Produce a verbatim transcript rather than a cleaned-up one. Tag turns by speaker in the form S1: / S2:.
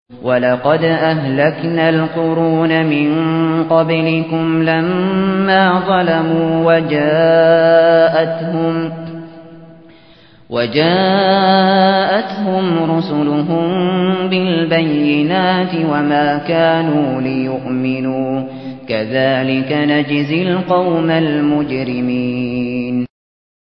S1: وَلَقَدْ أَهْلَكْنَا الْقُرُونَ مِن قَبْلِكُمْ لَمَّا ظَلَمُوا وَجَاءَتْهُمْ وَجَاءَتْهُمْ رُسُلُهُم بِالْبَيِّنَاتِ وَمَا كَانُوا لِيُؤْمِنُوا ۚ كَذَٰلِكَ نَجْزِي الْقَوْمَ الْمُجْرِمِينَ